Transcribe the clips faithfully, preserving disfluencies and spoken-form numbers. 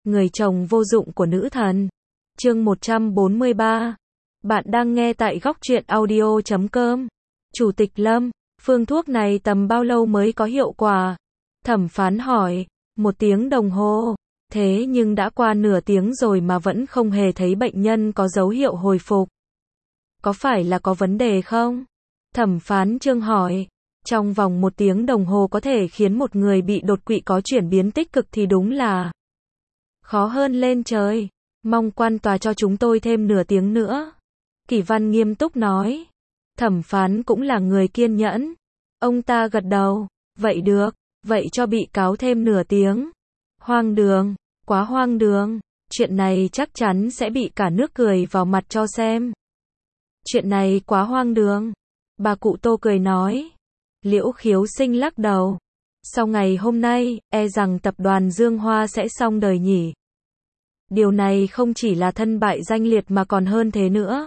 người chồng vô dụng của nữ thần. Chương một trăm bốn mươi ba. Bạn đang nghe tại góc truyện audio chấm com. Chủ tịch Lâm, phương thuốc này tầm bao lâu mới có hiệu quả? Thẩm phán hỏi. Một tiếng đồng hồ. Thế nhưng đã qua nửa tiếng rồi mà vẫn không hề thấy bệnh nhân có dấu hiệu hồi phục. Có phải là có vấn đề không? Thẩm phán Trương hỏi. Trong vòng một tiếng đồng hồ có thể khiến một người bị đột quỵ có chuyển biến tích cực thì đúng là khó hơn lên trời. Mong quan tòa cho chúng tôi thêm nửa tiếng nữa. Kỷ Văn nghiêm túc nói. Thẩm phán cũng là người kiên nhẫn. Ông ta gật đầu. Vậy được, vậy cho bị cáo thêm nửa tiếng. Hoang đường, quá hoang đường. Chuyện này chắc chắn sẽ bị cả nước cười vào mặt cho xem. Chuyện này quá hoang đường. Bà cụ Tô cười nói. Liễu Khiếu Sinh lắc đầu. Sau ngày hôm nay, e rằng tập đoàn Dương Hoa sẽ xong đời nhỉ. Điều này không chỉ là thân bại danh liệt mà còn hơn thế nữa.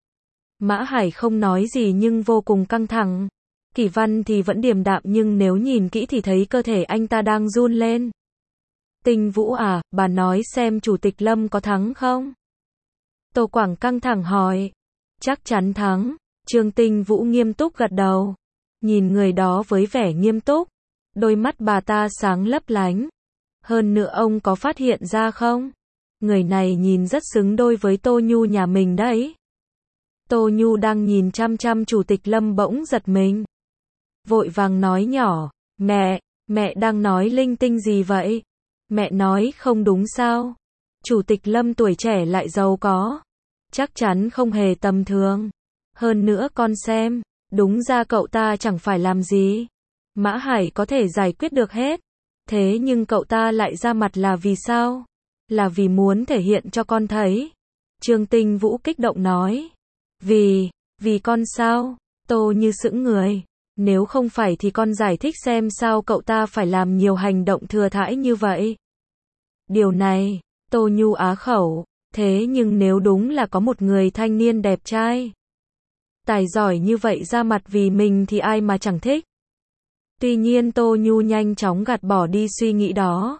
Mã Hải không nói gì nhưng vô cùng căng thẳng. Kỷ Văn thì vẫn điềm đạm nhưng nếu nhìn kỹ thì thấy cơ thể anh ta đang run lên. Tinh Vũ à, bà nói xem Chủ tịch Lâm có thắng không? Tô Quảng căng thẳng hỏi. Chắc chắn thắng. Trương Tinh Vũ nghiêm túc gật đầu. Nhìn người đó với vẻ nghiêm túc. Đôi mắt bà ta sáng lấp lánh. Hơn nữa ông có phát hiện ra không? Người này nhìn rất xứng đôi với Tô Nhu nhà mình đấy. Tô Nhu đang nhìn chăm chăm Chủ tịch Lâm bỗng giật mình. Vội vàng nói nhỏ. Mẹ, mẹ đang nói linh tinh gì vậy? Mẹ nói không đúng sao? Chủ tịch Lâm tuổi trẻ lại giàu có. Chắc chắn không hề tầm thường. Hơn nữa con xem, đúng ra cậu ta chẳng phải làm gì. Mã Hải có thể giải quyết được hết. Thế nhưng cậu ta lại ra mặt là vì sao? Là vì muốn thể hiện cho con thấy. Trương Tinh Vũ kích động nói. Vì, vì con sao? Tô Như sững người. Nếu không phải thì con giải thích xem sao cậu ta phải làm nhiều hành động thừa thãi như vậy. Điều này, Tô Nhu á khẩu. Thế nhưng nếu đúng là có một người thanh niên đẹp trai, tài giỏi như vậy ra mặt vì mình thì ai mà chẳng thích. Tuy nhiên Tô Nhu nhanh chóng gạt bỏ đi suy nghĩ đó.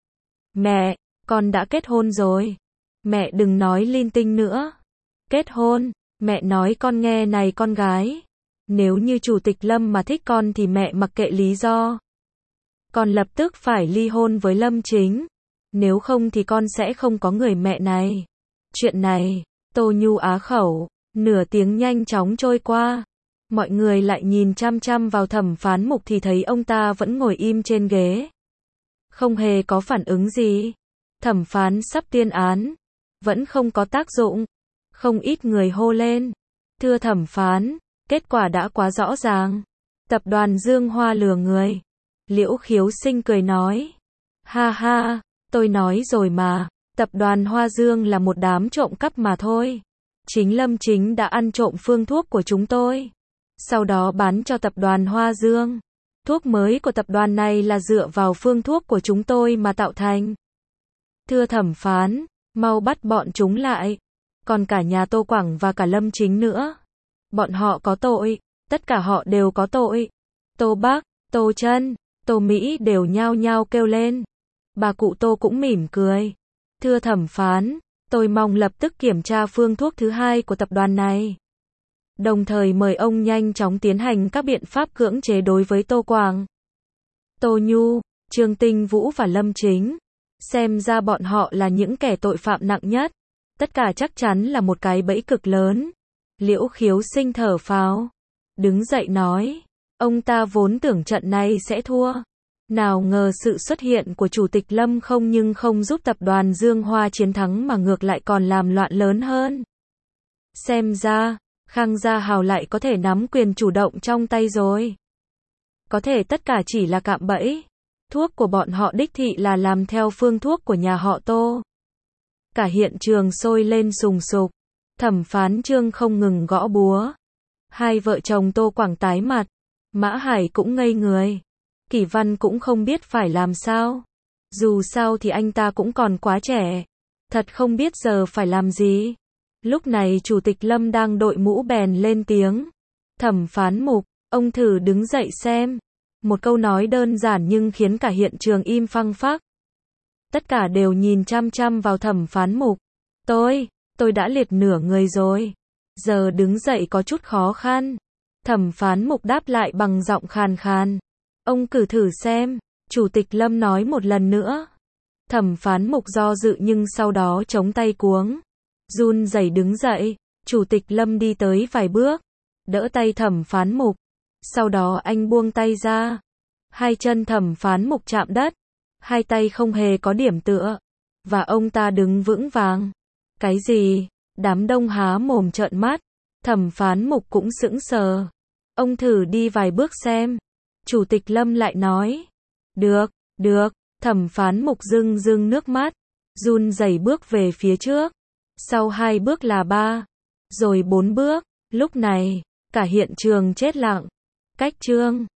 Mẹ, con đã kết hôn rồi. Mẹ đừng nói linh tinh nữa. Kết hôn, mẹ nói con nghe này con gái. Nếu như Chủ tịch Lâm mà thích con thì mẹ mặc kệ lý do. Con lập tức phải ly hôn với Lâm Chính. Nếu không thì con sẽ không có người mẹ này. Chuyện này, Tô Nhu á khẩu. Nửa tiếng nhanh chóng trôi qua. Mọi người lại nhìn chăm chăm vào thẩm phán Mục thì thấy ông ta vẫn ngồi im trên ghế. Không hề có phản ứng gì. Thẩm phán sắp tuyên án. Vẫn không có tác dụng. Không ít người hô lên. Thưa thẩm phán, kết quả đã quá rõ ràng. Tập đoàn Dương Hoa lừa người. Liễu Khiếu Sinh cười nói. Ha ha, tôi nói rồi mà. Tập đoàn Hoa Dương là một đám trộm cắp mà thôi. Chính Lâm Chính đã ăn trộm phương thuốc của chúng tôi. Sau đó bán cho tập đoàn Hoa Dương. Thuốc mới của tập đoàn này là dựa vào phương thuốc của chúng tôi mà tạo thành. Thưa thẩm phán, mau bắt bọn chúng lại. Còn cả nhà Tô Quảng và cả Lâm Chính nữa. Bọn họ có tội. Tất cả họ đều có tội. Tô Bắc, Tô Trân, Tô Mỹ đều nhao nhao kêu lên. Bà cụ Tô cũng mỉm cười. Thưa thẩm phán, tôi mong lập tức kiểm tra phương thuốc thứ hai của tập đoàn này. Đồng thời mời ông nhanh chóng tiến hành các biện pháp cưỡng chế đối với Tô Quảng, Tô Nhu, Trương Tinh Vũ và Lâm Chính. Xem ra bọn họ là những kẻ tội phạm nặng nhất. Tất cả chắc chắn là một cái bẫy cực lớn. Liễu Khiếu Sinh thở phào. Đứng dậy nói. Ông ta vốn tưởng trận này sẽ thua. Nào ngờ sự xuất hiện của Chủ tịch Lâm không nhưng không giúp tập đoàn Dương Hoa chiến thắng mà ngược lại còn làm loạn lớn hơn. Xem ra, Khang Gia Hào lại có thể nắm quyền chủ động trong tay rồi. Có thể tất cả chỉ là cạm bẫy. Thuốc của bọn họ đích thị là làm theo phương thuốc của nhà họ Tô. Cả hiện trường sôi lên sùng sục. Thẩm phán Trương không ngừng gõ búa. Hai vợ chồng Tô Quảng tái mặt. Mã Hải cũng ngây người. Kỷ Văn cũng không biết phải làm sao. Dù sao thì anh ta cũng còn quá trẻ. Thật không biết giờ phải làm gì. Lúc này Chủ tịch Lâm đang đội mũ bèn lên tiếng. Thẩm phán Mục, ông thử đứng dậy xem. Một câu nói đơn giản nhưng khiến cả hiện trường im phăng phắc. Tất cả đều nhìn chăm chăm vào thẩm phán mục. Tôi, tôi đã liệt nửa người rồi. Giờ đứng dậy có chút khó khăn. Thẩm phán mục đáp lại bằng giọng khàn khàn. Ông cử thử xem. Chủ tịch Lâm nói một lần nữa. Thẩm phán mục do dự nhưng sau đó chống tay cuống. Run rẩy đứng dậy. Chủ tịch Lâm đi tới vài bước. Đỡ tay thẩm phán mục. Sau đó anh buông tay ra. Hai chân thẩm phán mục chạm đất. Hai tay không hề có điểm tựa. Và ông ta đứng vững vàng. Cái gì? Đám đông há mồm trợn mắt. Thẩm phán mục cũng sững sờ. Ông thử đi vài bước xem. Chủ tịch Lâm lại nói. Được, được. Thẩm phán mục rưng rưng nước mắt. Run rẩy bước về phía trước. Sau hai bước là ba. Rồi bốn bước. Lúc này, cả hiện trường chết lặng. Cách chương